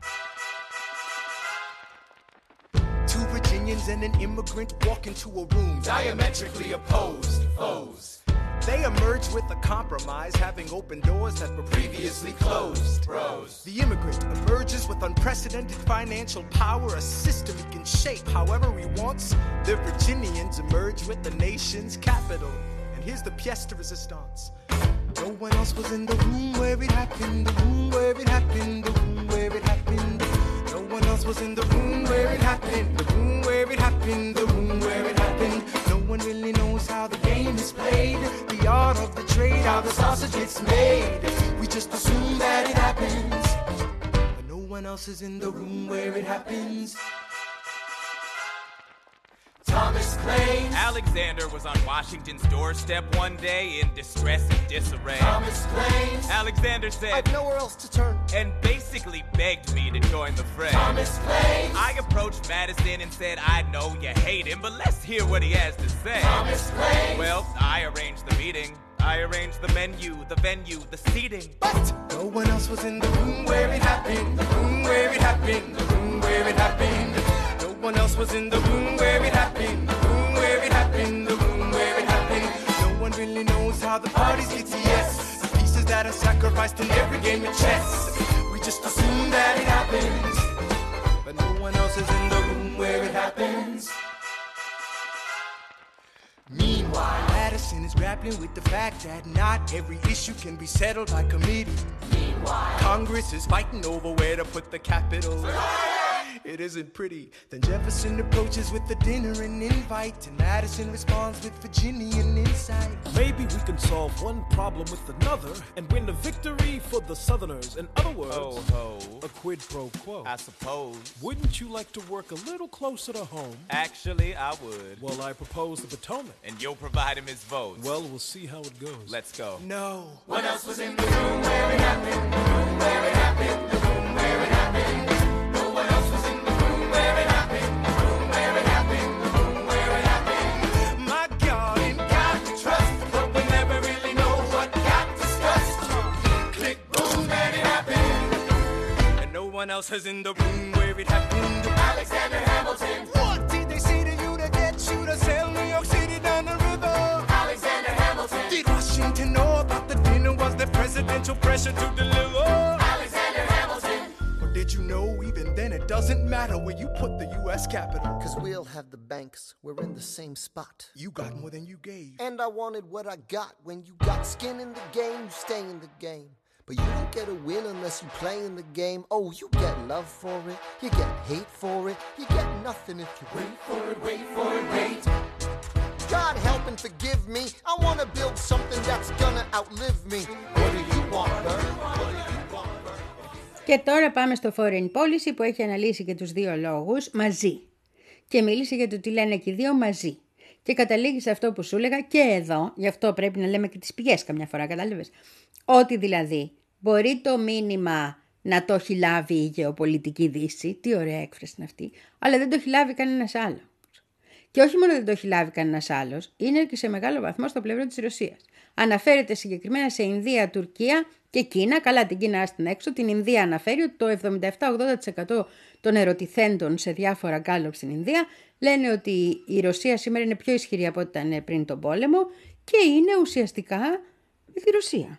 Speaker 10: Two Virginians and an immigrant walk into a room diametrically opposed foes. They emerge with a compromise, having opened doors that were previously closed. Bros. The immigrant emerges with unprecedented financial power, a system he can shape however he wants. The Virginians emerge with the nation's capital. And here's the pièce de résistance. No one else was in the room where it happened, the room where it happened, the room where it happened. No one else was in the room where it happened, the room where it happened, the room where it happened. No one really knows how the game is played, the art of the trade, how the sausage gets made. We just assume that it happens, but no one else is in the room where it happens. Thomas Claims.
Speaker 11: Alexander was on Washington's doorstep one day in distress and disarray.
Speaker 10: Thomas claims.
Speaker 11: Alexander said,
Speaker 9: I've nowhere else to turn.
Speaker 11: And basically begged me to join the fray.
Speaker 10: Thomas claims.
Speaker 11: I approached Madison and said, I know you hate him, but let's hear what he has to say.
Speaker 10: Thomas claims.
Speaker 11: Well, I arranged the meeting. I arranged the menu, the venue, the seating.
Speaker 10: But no one else was in the room where it happened. The room where it happened. The room where it happened. No one else was in the room where it happened. The room where it happened. The room where it happened. No one really knows how the parties get to yes. The pieces that are sacrificed in every game of chess. We just assume that it happens. But no one else is in the room where it happens. Meanwhile, Madison is grappling with the fact that not every issue can be settled by committee. Meanwhile, Congress is fighting over where to put the capital. It isn't pretty. Then Jefferson approaches with the dinner and invite, and Madison responds with Virginian insight.
Speaker 12: Maybe we can solve one problem with another and win a victory for the Southerners. In other words,
Speaker 11: Ho, ho.
Speaker 12: a quid pro quo.
Speaker 11: I suppose.
Speaker 12: Wouldn't you like to work a little closer to home?
Speaker 11: Actually, I would.
Speaker 12: Well, I propose the Potomac.
Speaker 11: And you'll provide him his votes.
Speaker 12: Well, we'll see how it goes.
Speaker 11: Let's go.
Speaker 10: No. What else was in the room where it happened? The room where it happened. The room where it happened. No one else was in the room where it happened. The room where it happened. The room where it happened. My God, in God we trust, but we never really know what got discussed. Click, boom, and it happened. And no one else is in the room where it happened. Alexander Hamilton. What did they say to you to get you to sail New York City down the river? Alexander Hamilton. Did Washington know about the dinner? Was there presidential pressure to deliver? Alexander Hamilton. Or did you know even then it doesn't matter where you put the U S Capitol?
Speaker 9: Cause we'll have the banks, we're in the same spot.
Speaker 10: You got more than you gave.
Speaker 9: And I wanted what I got. When you got skin in the game, you stay in the game. But you don't get a win unless you play in the game. Oh, you get love for it, you get hate for it, you get nothing if you wait for it, wait for it, wait. God help and forgive me, I wanna build something that's gonna outlive me. What do you want, Bert? What do you want, Bert?
Speaker 1: Και τώρα πάμε στο foreign policy που έχει αναλύσει και τους δύο λόγους μαζί. Και μίλησε για το τι λένε και οι δύο μαζί. Και καταλήγει σε αυτό που σου έλεγα και εδώ, γι' αυτό πρέπει να λέμε και τις πηγές καμιά φορά, κατάλαβες. Ότι δηλαδή μπορεί το μήνυμα να το έχει λάβει η γεωπολιτική δύση, τι ωραία έκφραση είναι αυτή, αλλά δεν το έχει λάβει κανένας άλλος. Και όχι μόνο δεν το έχει λάβει κανένας άλλος, είναι και σε μεγάλο βαθμό στο πλευρό της Ρωσίας. Αναφέρεται συγκεκριμένα σε Ινδία, Τουρκία και Κίνα. Καλά, την Κίνα άστην έξω. Την Ινδία αναφέρει ότι το εβδομήντα επτά με ογδόντα τοις εκατό των ερωτηθέντων σε διάφορα γκάλωπ στην Ινδία λένε ότι η Ρωσία σήμερα είναι πιο ισχυρή από ό,τι ήταν πριν τον πόλεμο και είναι ουσιαστικά η Ρωσία.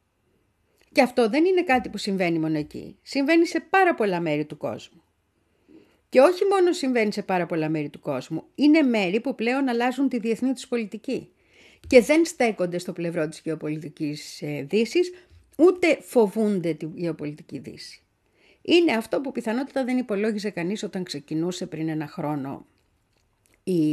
Speaker 1: Και αυτό δεν είναι κάτι που συμβαίνει μόνο εκεί. Συμβαίνει σε πάρα πολλά μέρη του κόσμου. Και όχι μόνο συμβαίνει σε πάρα πολλά μέρη του κόσμου, είναι μέρη που πλέον αλλάζουν τη διεθνή τους πολιτική και δεν στέκονται στο πλευρό της γεωπολιτικής δύσης, ούτε φοβούνται τη γεωπολιτική δύση. Είναι αυτό που πιθανότατα δεν υπολόγιζε κανείς όταν ξεκινούσε πριν ένα χρόνο η,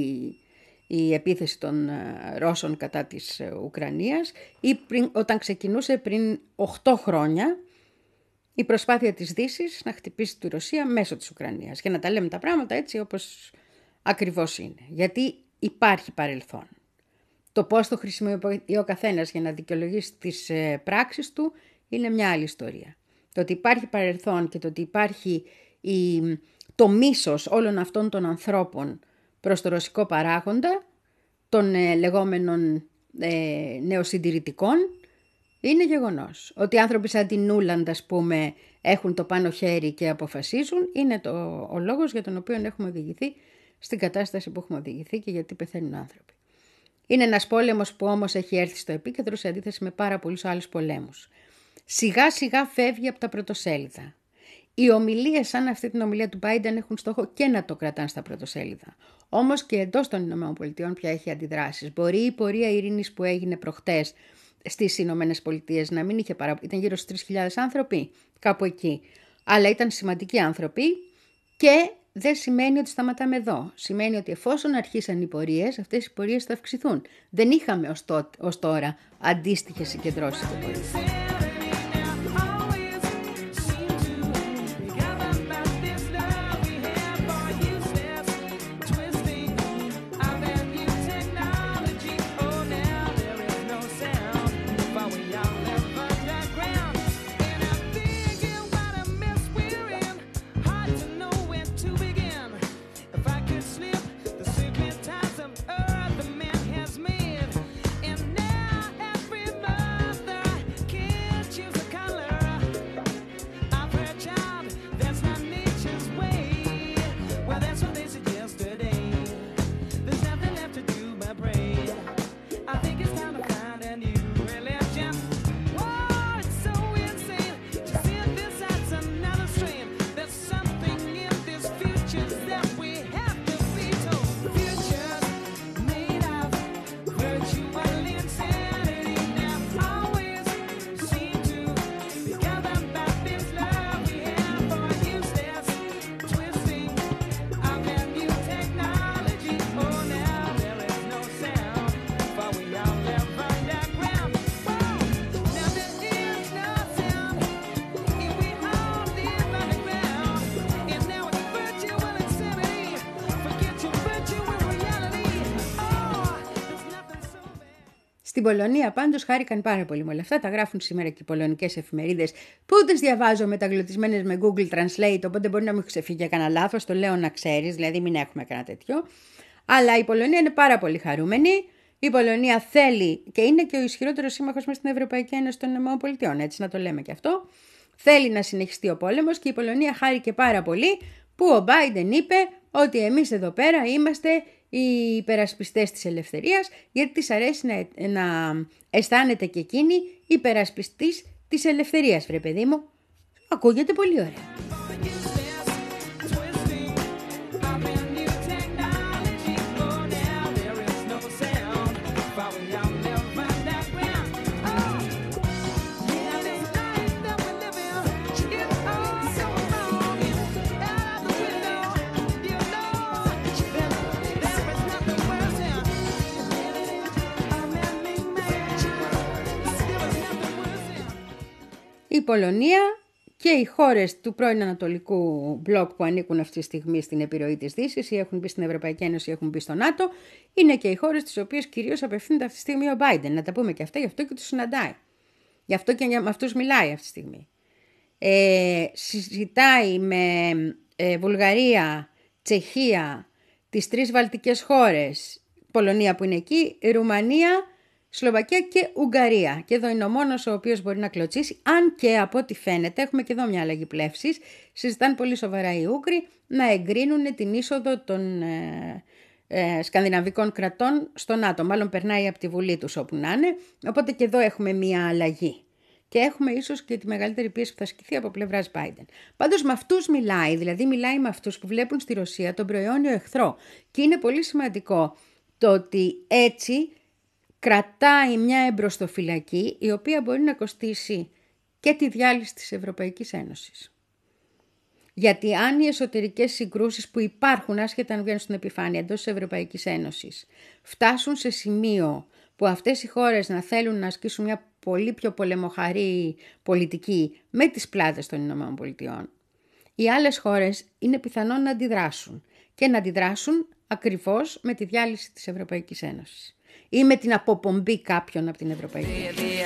Speaker 1: η επίθεση των Ρώσων κατά της Ουκρανίας ή πριν, όταν ξεκινούσε πριν οκτώ χρόνια η προσπάθεια της Δύσης να χτυπήσει τη Ρωσία μέσω της Ουκρανίας. Και να τα λέμε τα πράγματα έτσι όπως ακριβώς είναι. Γιατί υπάρχει παρελθόν. Το πώς το χρησιμοποιεί ο καθένας για να δικαιολογήσει τις πράξεις του είναι μια άλλη ιστορία. Το ότι υπάρχει παρελθόν και το ότι υπάρχει η, το μίσος όλων αυτών των ανθρώπων προς το ρωσικό παράγοντα, των ε, λεγόμενων ε, νεοσυντηρητικών, είναι γεγονός. Ότι οι άνθρωποι σαν την Νούλαντ, ας πούμε, έχουν το πάνω χέρι και αποφασίζουν, είναι το, ο λόγος για τον οποίο έχουμε οδηγηθεί στην κατάσταση που έχουμε οδηγηθεί και γιατί πεθαίνουν άνθρωποι. Είναι ένας πόλεμος που όμως έχει έρθει στο επίκεντρο σε αντίθεση με πάρα πολλούς άλλους πολέμους. Σιγά σιγά φεύγει από τα πρωτοσέλιδα. Οι ομιλίες σαν αυτή την ομιλία του Biden έχουν στόχο και να το κρατάνε στα πρωτοσέλιδα. Όμως και εντός των ΗΠΑ πια έχει αντιδράσεις. Μπορεί η πορεία ειρήνης που έγινε προχτές στις Ηνωμένες Πολιτείες να μην είχε παρα... ήταν γύρω στους τρεις χιλιάδες άνθρωποι, κάπου εκεί. Αλλά ήταν σημαντικοί άνθρωποι και δεν σημαίνει ότι σταματάμε εδώ. Σημαίνει ότι εφόσον αρχίσαν οι πορείες, αυτές οι πορείες θα αυξηθούν. Δεν είχαμε ως, το... ως τώρα αντίστοιχες συγκεντρώσεις των πορείων.
Speaker 13: I've been
Speaker 1: Στην Πολωνία πάντως χάρηκαν πάρα πολύ με όλα αυτά. Τα γράφουν σήμερα και οι πολωνικές εφημερίδες που τις διαβάζω μεταγλωτισμένες με Google Translate, οπότε μπορεί να μου έχει ξεφύγει για κανένα λάθος, το λέω να ξέρεις, δηλαδή μην έχουμε κανένα τέτοιο. Αλλά η Πολωνία είναι πάρα πολύ χαρούμενη. Η Πολωνία θέλει, και είναι και ο ισχυρότερος σύμμαχος μας στην Ευρωπαϊκή Ένωση των ΗΠΑ, έτσι να το λέμε και αυτό. Θέλει να συνεχιστεί ο πόλεμος και η Πολωνία χάρηκε πάρα πολύ που ο Biden είπε ότι εμείς εδώ πέρα είμαστε οι υπερασπιστές της ελευθερίας, γιατί της αρέσει να, να αισθάνεται και εκείνη υπερασπιστής της ελευθερίας, βρε παιδί μου. Ακούγεται πολύ ωραία. Η Πολωνία και οι χώρες του πρώην Ανατολικού μπλοκ που ανήκουν αυτή τη στιγμή στην επιρροή της Δύσης ή έχουν μπει στην Ευρωπαϊκή Ένωση ή έχουν μπει στο ΝΑΤΟ, είναι και οι χώρες τις οποίες κυρίως απευθύνεται αυτή τη στιγμή ο Biden. Να τα πούμε και αυτά, γι' αυτό και τους συναντάει. Γι' αυτό και με αυτούς μιλάει αυτή τη στιγμή. Ε, συζητάει με ε, Βουλγαρία, Τσεχία, τις τρεις βαλτικές χώρες, Πολωνία που είναι εκεί, Ρουμανία, Σλοβακία και Ουγγαρία. Και εδώ είναι ο μόνος ο οποίος μπορεί να κλωτσίσει, αν και από ό,τι φαίνεται, έχουμε και εδώ μια αλλαγή πλεύσης, συζητάνε πολύ σοβαρά οι Ούγγροι να εγκρίνουν την είσοδο των ε, ε, σκανδιναβικών κρατών στο ΝΑΤΟ. Μάλλον περνάει από τη Βουλή τους όπου να είναι, οπότε και εδώ έχουμε μια αλλαγή. Και έχουμε ίσως και τη μεγαλύτερη πίεση που θα ασκηθεί από πλευράς Biden. Πάντως με αυτούς μιλάει, δηλαδή μιλάει με αυτούς που βλέπουν στη Ρωσία τον προαιώνιο εχθρό. Και είναι πολύ σημαντικό το ότι έτσι κρατάει μια εμπροστοφυλακή η οποία μπορεί να κοστίσει και τη διάλυση της Ευρωπαϊκής Ένωσης. Γιατί αν οι εσωτερικές συγκρούσεις που υπάρχουν, άσχετα αν βγαίνουν στην επιφάνεια εντός της Ευρωπαϊκής Ένωσης, φτάσουν σε σημείο που αυτές οι χώρες να θέλουν να ασκήσουν μια πολύ πιο πολεμοχαρή πολιτική με τις πλάτες των ΗΠΑ, οι άλλες χώρες είναι πιθανόν να αντιδράσουν και να αντιδράσουν ακριβώς με τη διάλυση της Ευρωπαϊκής Ένωσης ή με την αποπομπή κάποιων από την Ευρωπαϊκή Ένωση.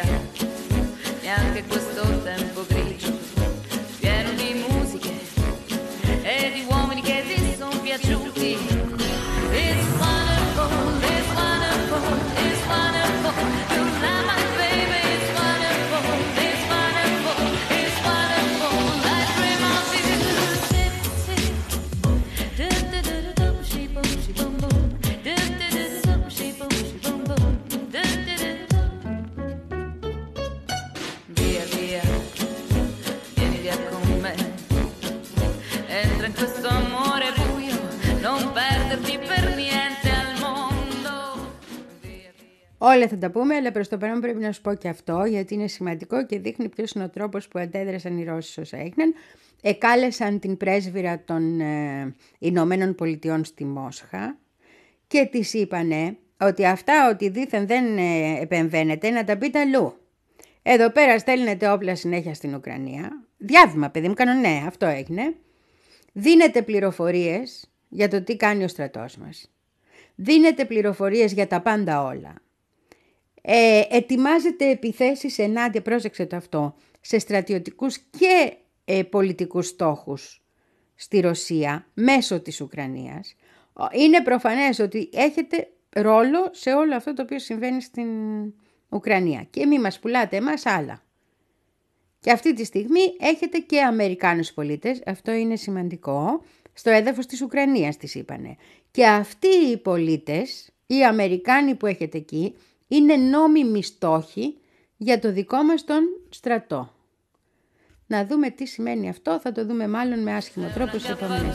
Speaker 1: Όλα θα τα πούμε, αλλά προς το παρόν πρέπει να σου πω και αυτό, γιατί είναι σημαντικό και δείχνει ποιος είναι ο τρόπος που αντέδρασαν οι Ρώσοι όσα έγιναν. Εκάλεσαν την πρέσβυρα των ε, Ηνωμένων Πολιτειών στη Μόσχα και της είπανε ότι αυτά ότι δήθεν δεν ε, επεμβαίνεται να τα πείτε αλλού. Εδώ πέρα στέλνετε όπλα συνέχεια στην Ουκρανία. Διάβημα, παιδί μου, κάνω ναι, αυτό έγινε. Δίνετε πληροφορίες για το τι κάνει ο στρατός μας. Δίνετε πληροφορίες για τα πάντα όλα. Ε, ετοιμάζεται επιθέσεις ενάντια, πρόσεξε το αυτό, σε στρατιωτικούς και ε, πολιτικούς στόχους στη Ρωσία μέσω της Ουκρανίας. Είναι προφανές ότι έχετε ρόλο σε όλο αυτό το οποίο συμβαίνει στην Ουκρανία και μη μας πουλάτε εμάς άλλα. Και αυτή τη στιγμή έχετε και Αμερικάνους πολίτες, αυτό είναι σημαντικό, στο έδαφος της Ουκρανίας τις είπανε. Και αυτοί οι πολίτες, οι Αμερικάνοι που έχετε εκεί, είναι νόμιμοι στόχοι για το δικό μας τον στρατό. Να δούμε τι σημαίνει αυτό, θα το δούμε μάλλον με άσχημο τρόπο στις επόμενες.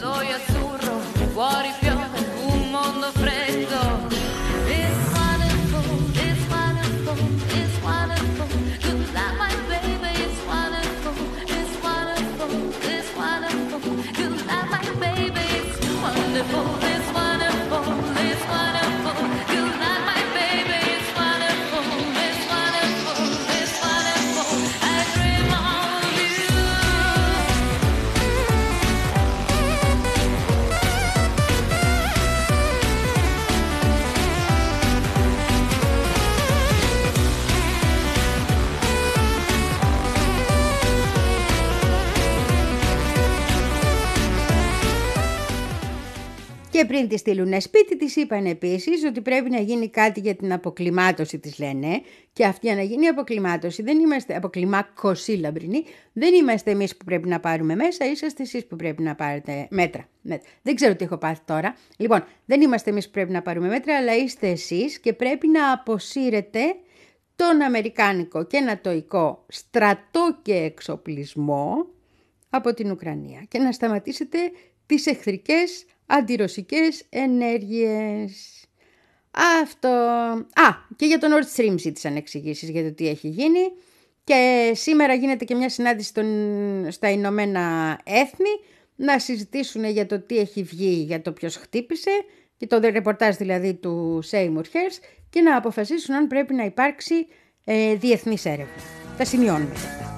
Speaker 1: Και πριν τη στείλουνε σπίτι, της είπαν επίσης ότι πρέπει να γίνει κάτι για την αποκλιμάτωση, της λένε. Και αυτή για να γίνει η αποκλιμάτωση, δεν είμαστε αποκλιμάκωση λαμπρινή, δεν είμαστε εμείς που πρέπει να πάρουμε μέσα, είσαστε εσείς που πρέπει να πάρετε μέτρα. μέτρα. Δεν ξέρω τι έχω πάθει τώρα. Λοιπόν, δεν είμαστε εμείς που πρέπει να πάρουμε μέτρα, αλλά είστε εσείς και πρέπει να αποσύρετε τον αμερικάνικο και νατοϊκό στρατό και εξοπλισμό από την Ουκρανία και να σταματήσετε τις εχθρικές αντιρωσικές ενέργειες. Αυτό. Α, και για τον Nord Stream ζήτησαν εξηγήσεις για το τι έχει γίνει. Και σήμερα γίνεται και μια συνάντηση των, στα Ηνωμένα Έθνη να συζητήσουν για το τι έχει βγει, για το ποιος χτύπησε και το ρεπορτάζ δηλαδή του Seymour Hersh και να αποφασίσουν αν πρέπει να υπάρξει ε, διεθνής έρευνα. Τα σημειώνουμε.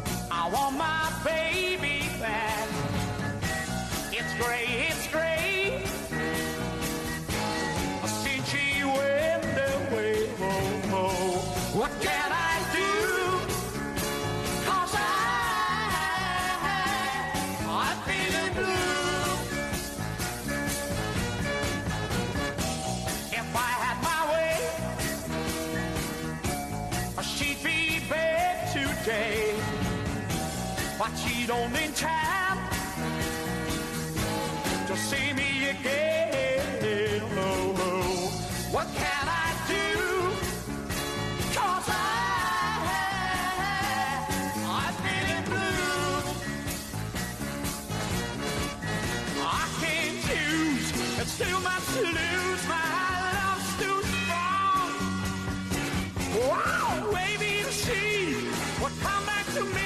Speaker 3: But she don't in time to see me again. Oh, oh. What can I do? 'Cause I, I'm feeling blue. I can't choose, it's too much to lose. My love's too strong. Wow, baby, you see what come back to me.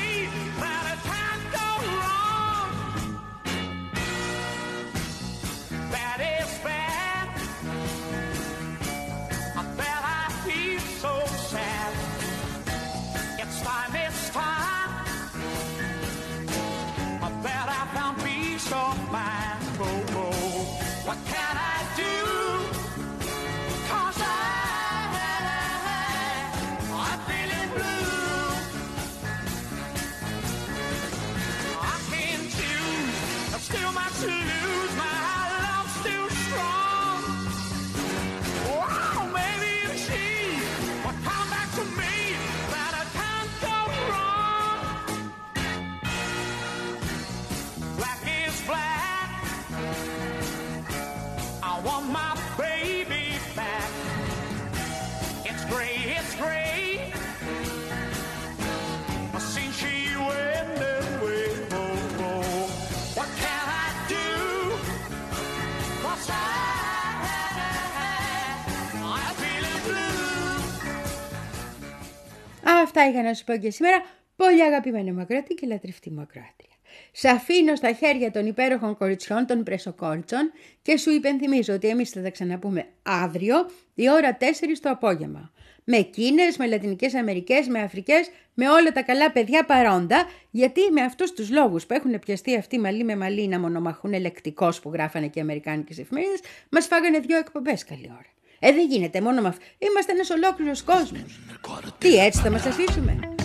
Speaker 1: Αυτά είχα να σου πω και σήμερα. Πολύ αγαπημένη μου ακροατή και λατρευτή μου ακροάτρια. Σ' αφήνω στα χέρια των υπέροχων κοριτσιών των πρεσοκόρτσων και σου υπενθυμίζω ότι εμείς θα τα ξαναπούμε αύριο η ώρα τέσσερις το απόγευμα. Με Κίνες, με Λατινικές Αμερικές, με Αφρικές, με όλα τα καλά παιδιά παρόντα, γιατί με αυτούς τους λόγους που έχουν πιαστεί αυτοί μαλλί με μαλλί να μονομαχούν λεκτικός που γράφανε και οι αμερικάνικες εφημερίδες, μας φάγανε δύο εκπομπές καλή ώρα. Ε, δεν γίνεται μόνο με αυτό. Είμαστε ένας ολόκληρος κόσμος. Τι, έτσι θα μας αφήσουμε?